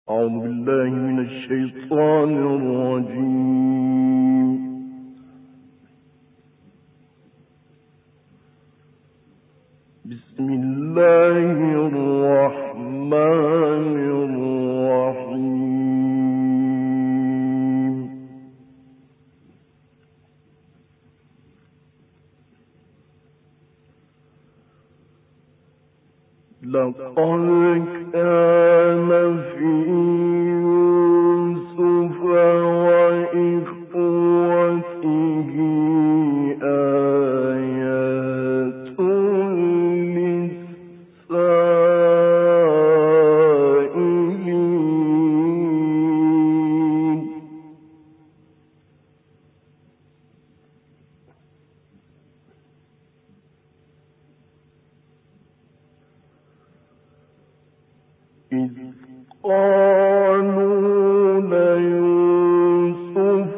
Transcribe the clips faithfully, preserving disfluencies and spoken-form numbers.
أعوذ بالله من الشيطان الرجيم. بسم الله الرحمن الرحيم. لقد كان في يوسف وإخوته آيات للسائلين. إذ قالوا ليوسف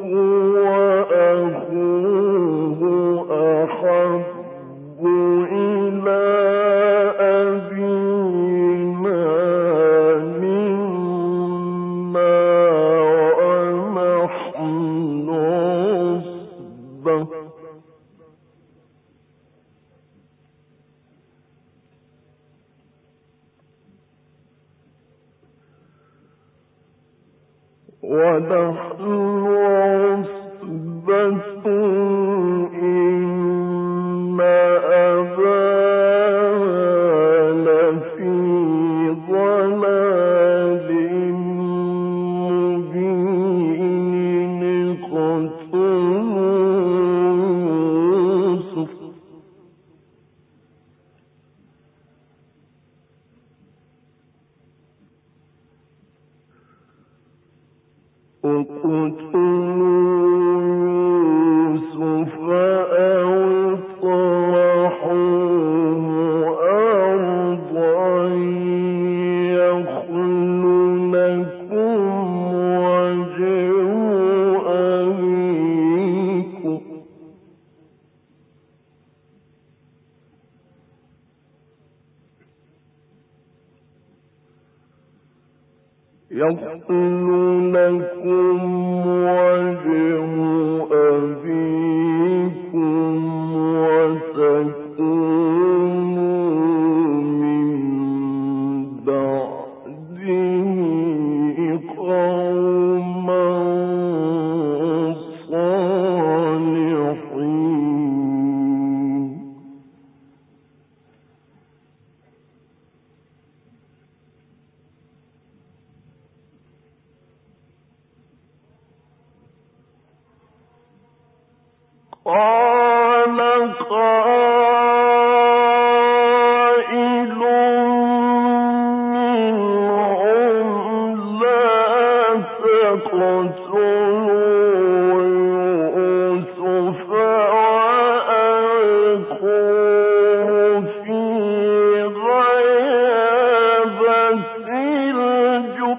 وأخوه أحب إلى أبينا منا ونحن عصبة ونحن عصبة إن أبانا لفي ضلال مبين. اقتلوا يوسف اقتلوا يوسف أو اطرحوه أرضا يخل لكم وجه أبيكم يخل لكم وجه أبيكم وتكونوا من بعده قوما صالحين. قال قائل منهم لا تقتلوا يوسف وألقوه في غيابة الجب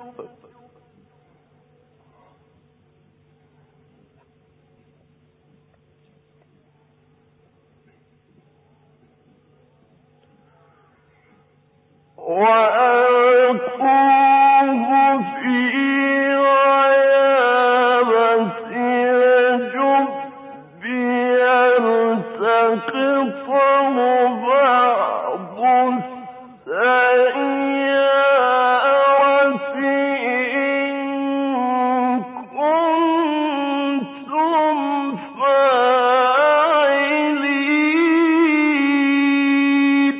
وألقوه في غيابة الجب يلتقطه بعض السيارة إن كنتم فاعلين.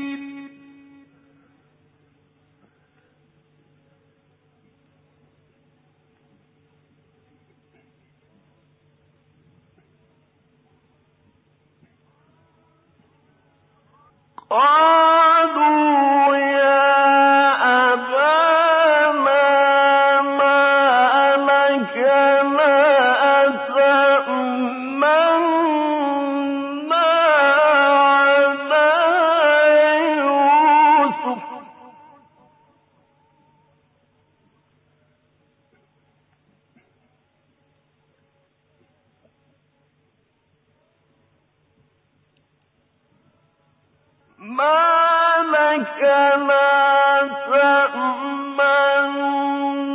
قالوا يا أبانا ما لك لا تأمنا على يوسف ما لك لا تأمنا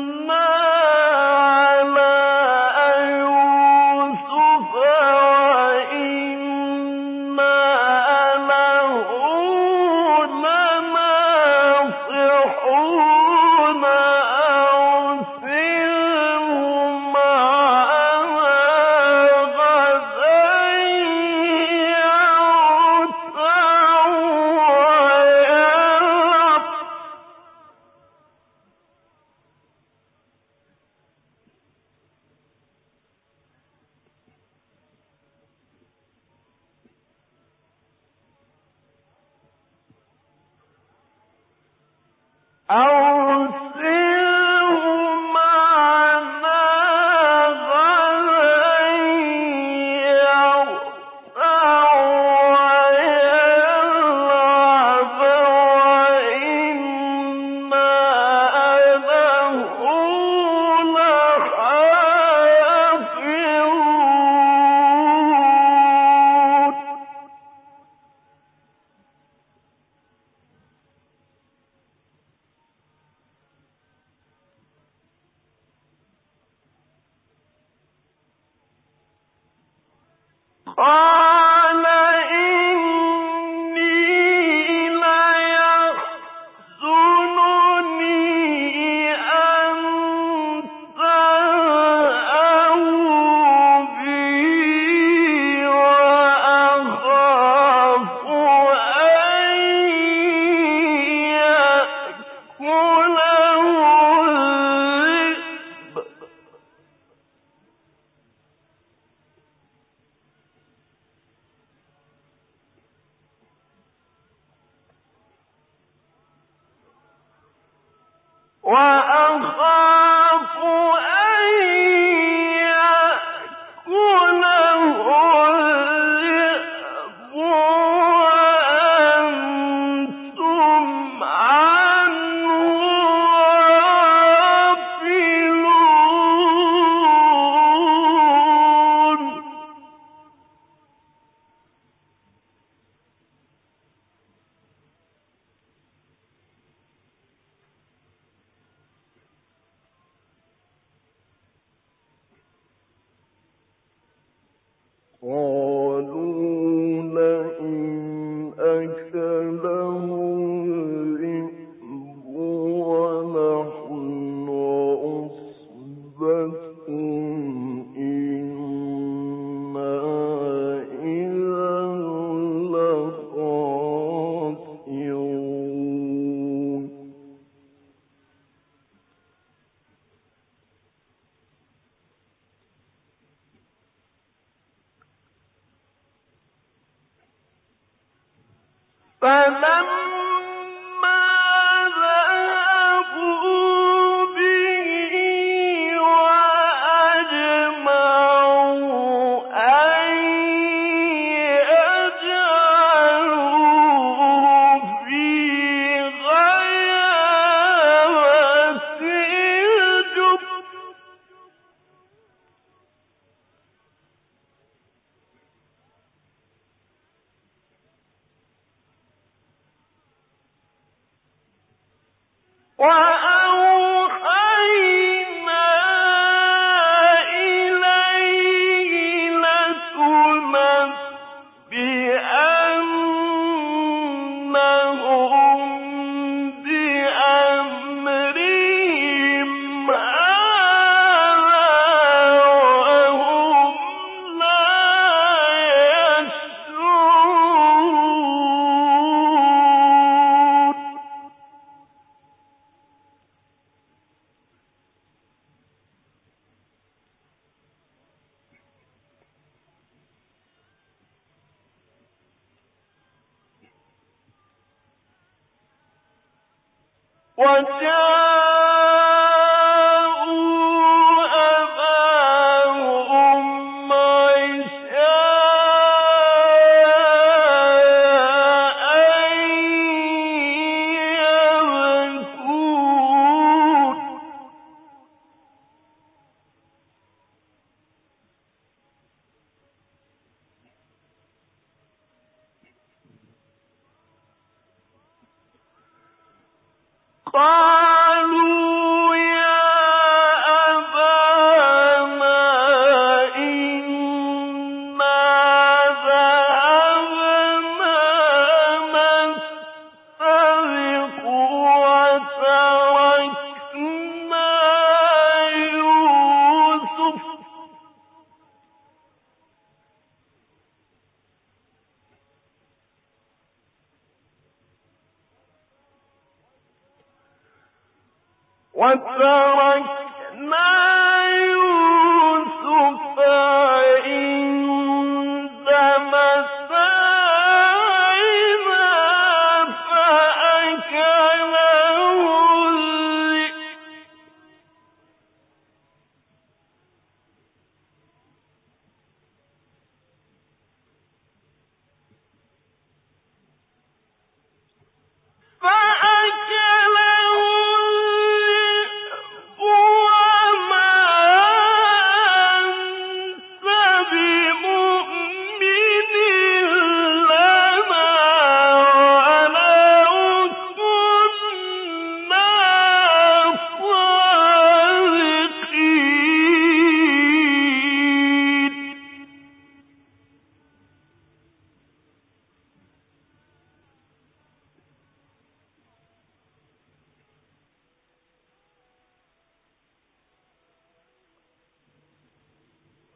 وَتَرَكْنَا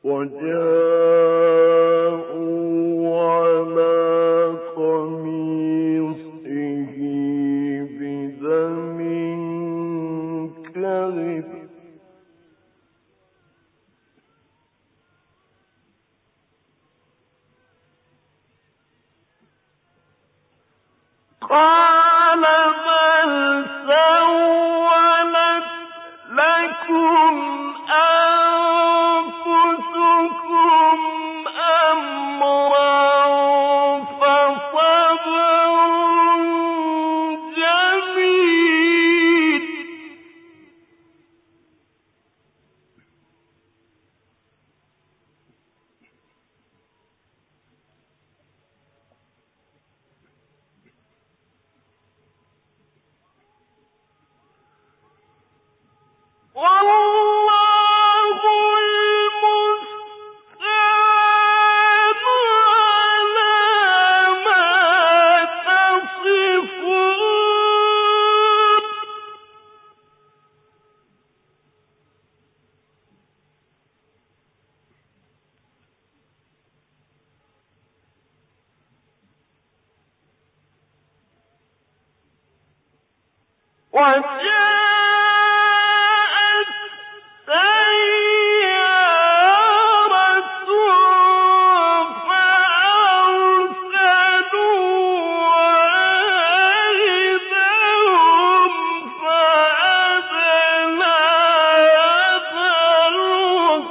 وجاءوا على قميصه بدم كذب قال بل سولت لكم أنفسكم أمرا فصبر جميل والله المستعان على ما تصفون وجاءت سيارة فأرسلوا واردهم فأدلى دلوه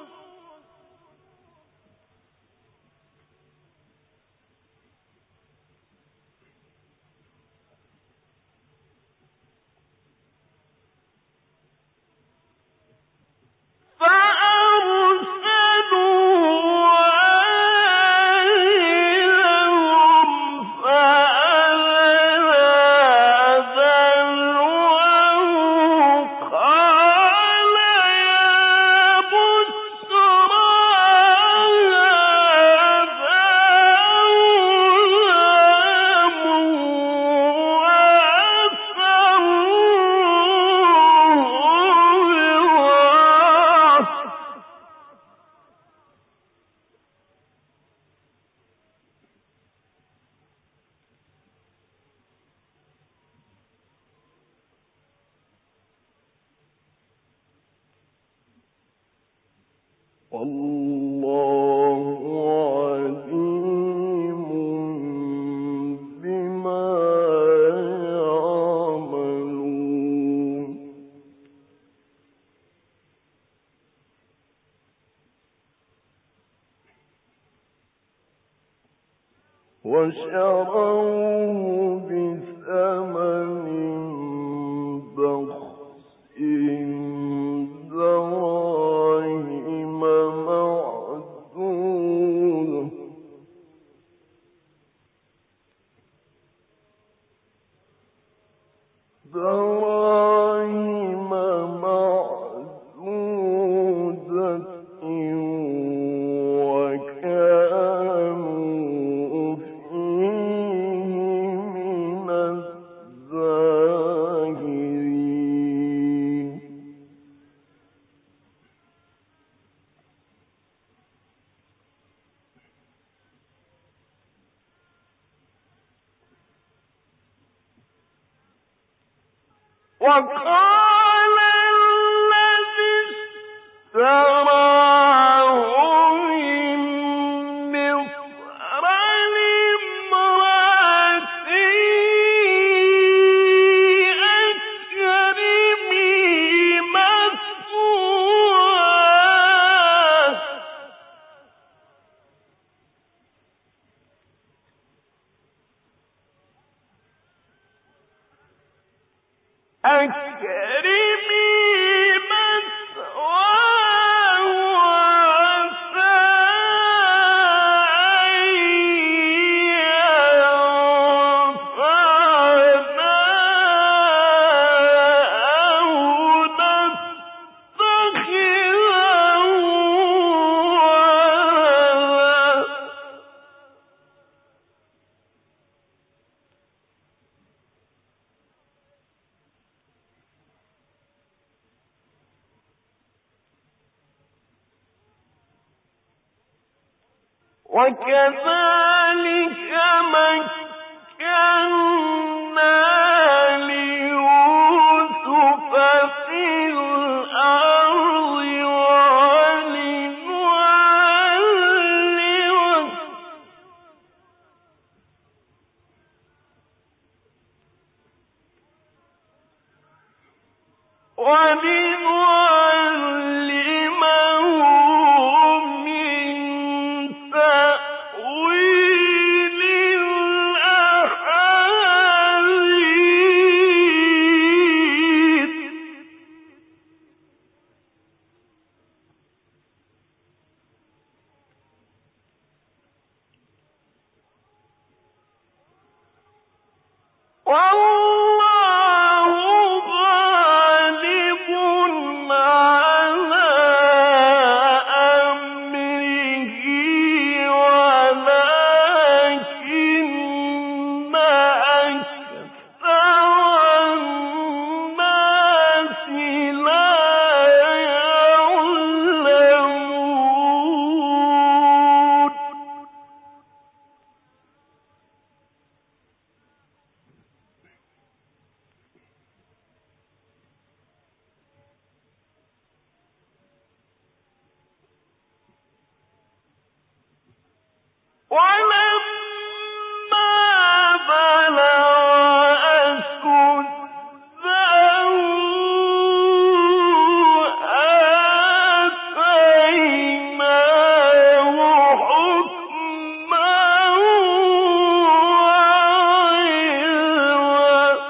والله عليم بما يعملون وشروه بثمن بخس دراهم معدودة دراهم معدودة وكانوا فيه من الزاهدين وقال الذي اشتراه من مصر لامرأته أكرمي مثواه أكرمي مثواه وعسى أن ينفعنا أو نتخذه ولدا وكذلك مكنا ليوسف في الأرض ولنعلمه ولنعلمه من تأويل الأحاديث والله غالب على أمره ولكن أكثر الناس لا يعلمون ولما بلغ أشده آتيناه حكما وعلما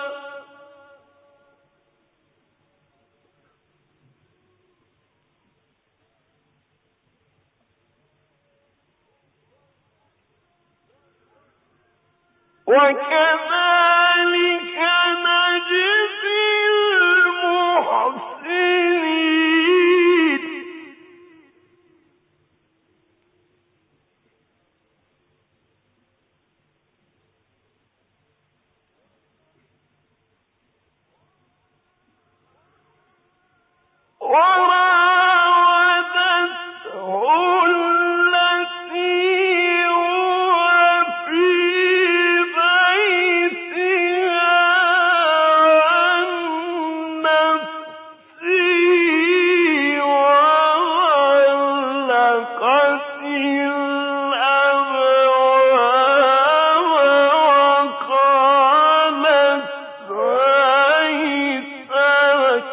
وكذلك نجزي المحسنين وراودته التي هو في بيتها عن نفسه وغلقت الأبواب وقالت هيت لك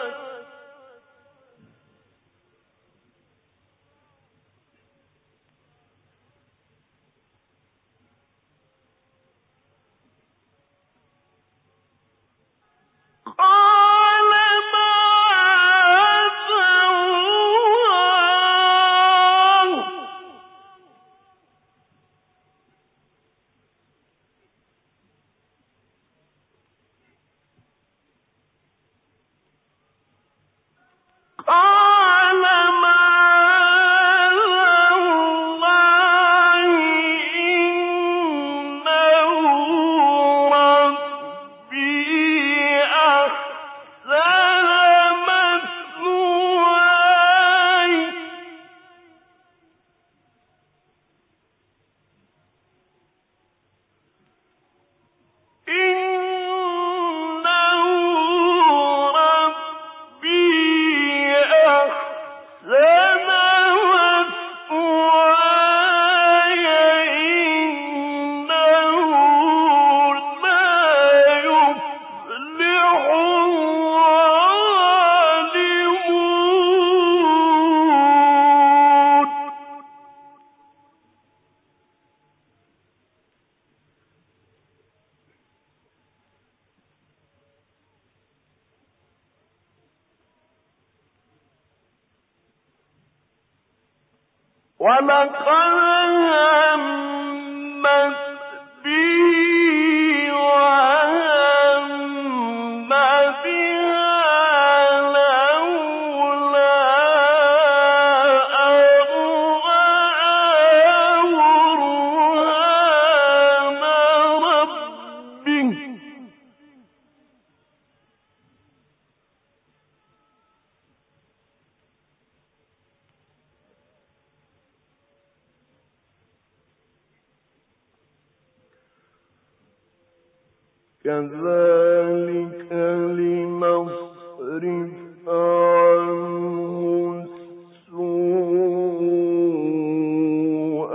قال معاذ الله قال معاذ الله إنه ربي أحسن مثواي إنه ربي أحسن مثواي إنه لا يفلح الظالمون ولقد همت به وهم بها لولا أن رأى برهان ربه كذلك لنصرف عنه السوء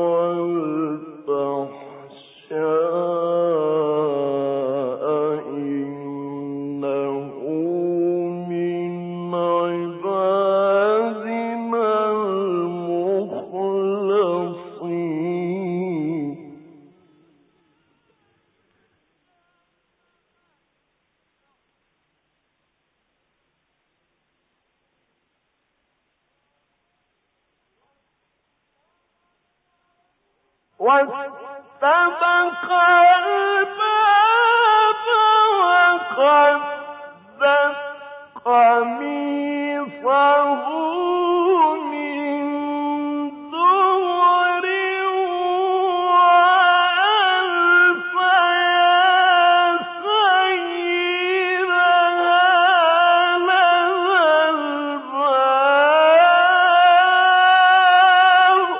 والفحشاء إنه من عبادنا المخلصين واستبق الباب وقدت قميصه من دبر وألف يا سيدها لدى الباب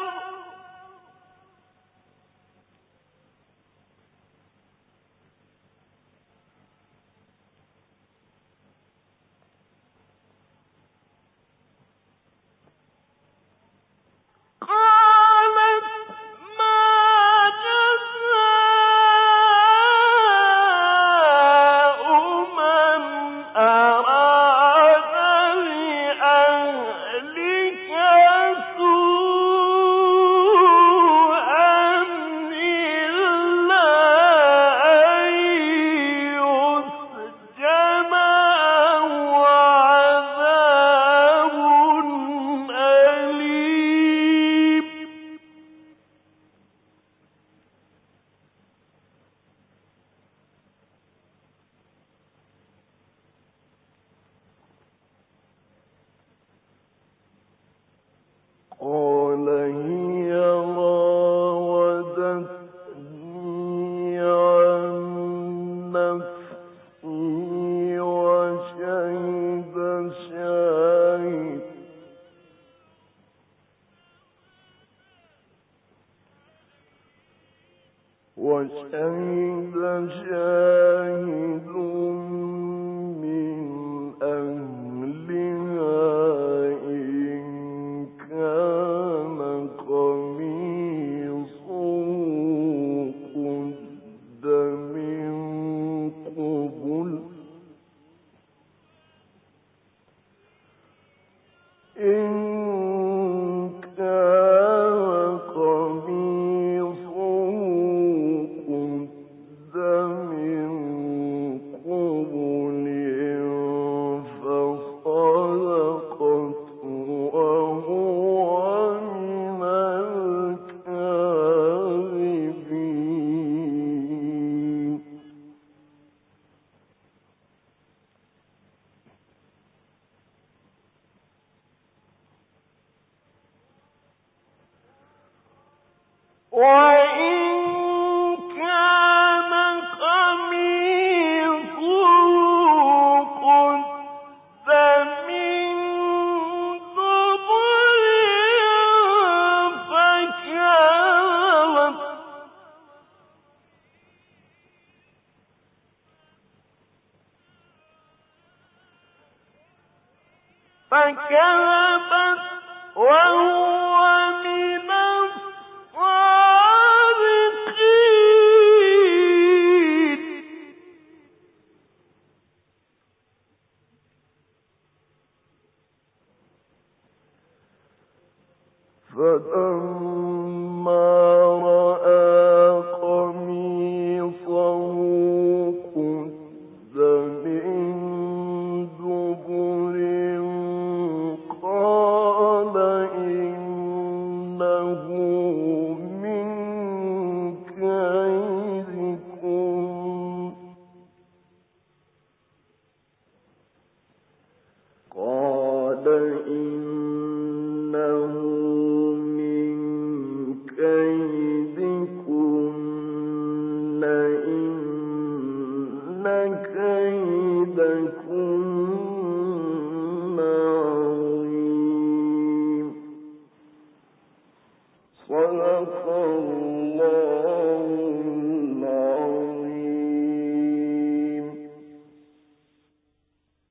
قالت ما جزاء من أراد بأهلك سوءا إلا أن يسجن أو عذاب أليم قال هي راودتني عن نفسي وشهد شاهد وشهد شاهد من أهلها إن كان قميصه قد من قبل إن كان قميصه قد من قبل فصدقت وهو من الكاذبين وإن كان قميصه قد من دبر فكذبت فكذبت وهو من الصادقين فدمدم